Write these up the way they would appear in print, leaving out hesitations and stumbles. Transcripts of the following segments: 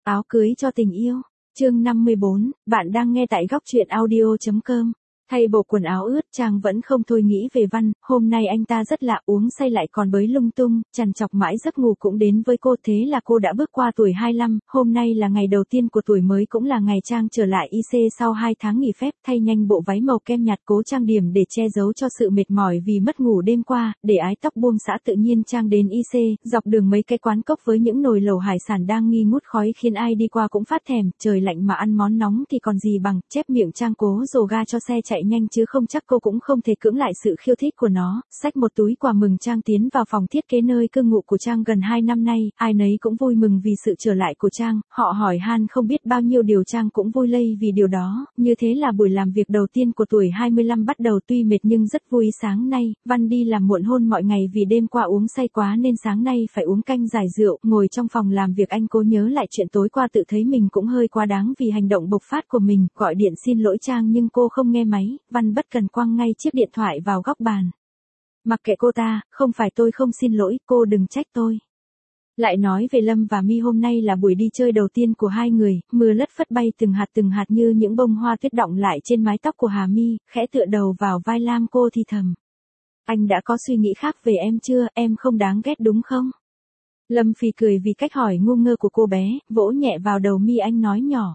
Áo cưới cho tình yêu. Chương 54, bạn đang nghe tại góc truyện audio.com. Thay bộ quần áo ướt, Trang vẫn không thôi nghĩ về Văn, hôm nay anh ta rất lạ, uống say lại còn bới lung tung, trằn trọc mãi giấc ngủ cũng đến với cô, thế là cô đã bước qua tuổi 25, hôm nay là ngày đầu tiên của tuổi mới, cũng là ngày Trang trở lại IC sau 2 tháng nghỉ phép, thay nhanh bộ váy màu kem nhạt cố trang điểm để che giấu cho sự mệt mỏi vì mất ngủ đêm qua, để ái tóc buông xõa tự nhiên Trang đến IC, dọc đường mấy cái quán cốc với những nồi lẩu hải sản đang nghi ngút khói khiến ai đi qua cũng phát thèm, trời lạnh mà ăn món nóng thì còn gì bằng, chép miệng Trang cố dồ ga cho xe chạy nhanh chứ không chắc cô cũng không thể cưỡng lại sự khiêu thích của nó, xách một túi quà mừng Trang tiến vào phòng thiết kế nơi cư ngụ của Trang gần 2 năm nay, ai nấy cũng vui mừng vì sự trở lại của Trang, họ hỏi han không biết bao nhiêu điều Trang cũng vui lây vì điều đó, như thế là buổi làm việc đầu tiên của tuổi 25 bắt đầu tuy mệt nhưng rất vui. Sáng nay, Văn đi làm muộn hơn mọi ngày vì đêm qua uống say quá nên sáng nay phải uống canh giải rượu, ngồi trong phòng làm việc anh cố nhớ lại chuyện tối qua tự thấy mình cũng hơi quá đáng vì hành động bộc phát của mình, gọi điện xin lỗi Trang nhưng cô không nghe máy, Văn bất cần quăng ngay chiếc điện thoại vào góc bàn. Mặc kệ cô ta, không phải tôi không xin lỗi, cô đừng trách tôi. Lại nói về Lâm và My, hôm nay là buổi đi chơi đầu tiên của hai người, mưa lất phất bay từng hạt như những bông hoa tuyết đọng lại trên mái tóc của Hà My, khẽ tựa đầu vào vai Lam cô thì thầm. Anh đã có suy nghĩ khác về em chưa, em không đáng ghét đúng không? Lâm phì cười vì cách hỏi ngu ngơ của cô bé, vỗ nhẹ vào đầu My, anh nói nhỏ.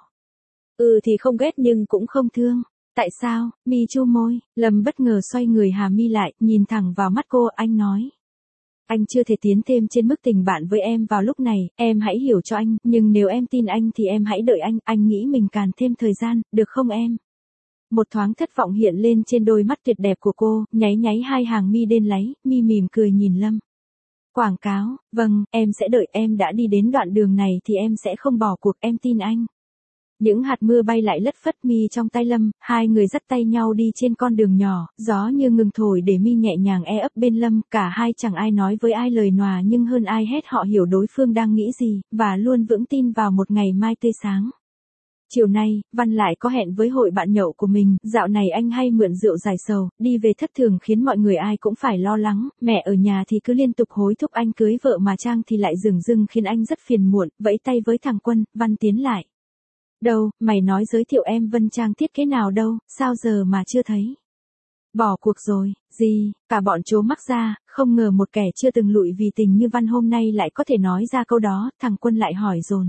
Thì không ghét nhưng cũng không thương. Tại sao? My chu môi, Lâm bất ngờ xoay người Hà My lại, nhìn thẳng vào mắt cô, anh nói. Anh chưa thể tiến thêm trên mức tình bạn với em vào lúc này, em hãy hiểu cho anh, nhưng nếu em tin anh thì em hãy đợi anh nghĩ mình càn thêm thời gian, được không em? Một thoáng thất vọng hiện lên trên đôi mắt tuyệt đẹp của cô, nháy hai hàng mi đen láy, My mỉm cười nhìn Lâm. Quảng cáo, vâng, em sẽ đợi, em đã đi đến đoạn đường này thì em sẽ không bỏ cuộc, em tin anh. Những hạt mưa bay lại lất phất My trong tay Lâm, hai người dắt tay nhau đi trên con đường nhỏ, gió như ngừng thổi để My nhẹ nhàng ấp bên Lâm, cả hai chẳng ai nói với ai lời nòa nhưng hơn ai hết họ hiểu đối phương đang nghĩ gì, và luôn vững tin vào một ngày mai tươi sáng. Chiều nay, Văn lại có hẹn với hội bạn nhậu của mình, dạo này anh hay mượn rượu giải sầu, đi về thất thường khiến mọi người ai cũng phải lo lắng, mẹ ở nhà thì cứ liên tục hối thúc anh cưới vợ mà Trang thì lại dửng dưng khiến anh rất phiền muộn, vẫy tay với thằng Quân, Văn tiến lại. Đâu, mày nói giới thiệu em Vân Trang thiết kế nào đâu, sao giờ mà chưa thấy? Bỏ cuộc rồi, gì, cả bọn trố mắc ra, không ngờ một kẻ chưa từng lụi vì tình như Văn hôm nay lại có thể nói ra câu đó, thằng Quân lại hỏi dồn.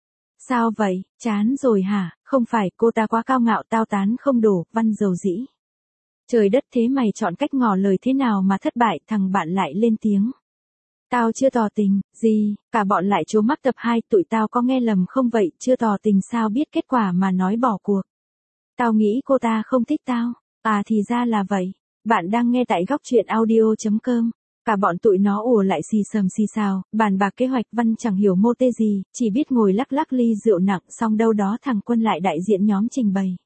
Sao vậy, chán rồi hả, không phải cô ta quá cao ngạo tao tán không đổ, Văn dầu dĩ. Trời đất, thế mày chọn cách ngỏ lời thế nào mà thất bại, thằng bạn lại lên tiếng. Tao chưa tỏ tình, gì, cả bọn lại trố mắt. Tập 2, tụi tao có nghe lầm không vậy, chưa tỏ tình sao biết kết quả mà nói bỏ cuộc. Tao nghĩ cô ta không thích tao, thì ra là vậy, bạn đang nghe tại góc truyện audio.com. Cả bọn tụi nó ùa lại xì xầm xì xào, bàn bạc kế hoạch. Văn chẳng hiểu mô tê gì, chỉ biết ngồi lắc ly rượu nặng, xong đâu đó thằng Quân lại đại diện nhóm trình bày.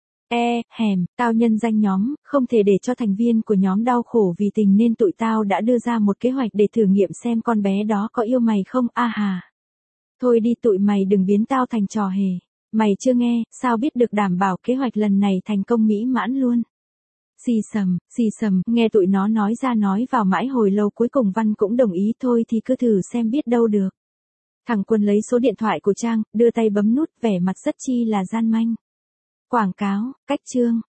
Tao nhân danh nhóm, không thể để cho thành viên của nhóm đau khổ vì tình nên tụi tao đã đưa ra một kế hoạch để thử nghiệm xem con bé đó có yêu mày không, Thôi đi, tụi mày đừng biến tao thành trò hề. Mày chưa nghe, sao biết được đảm bảo kế hoạch lần này thành công mỹ mãn luôn. Xì xầm, nghe tụi nó nói ra nói vào mãi hồi lâu cuối cùng Văn cũng đồng ý, thôi thì cứ thử xem biết đâu được. Thằng Quân lấy số điện thoại của Trang, đưa tay bấm nút, vẻ mặt rất chi là gian manh. Quảng cáo, cách chương,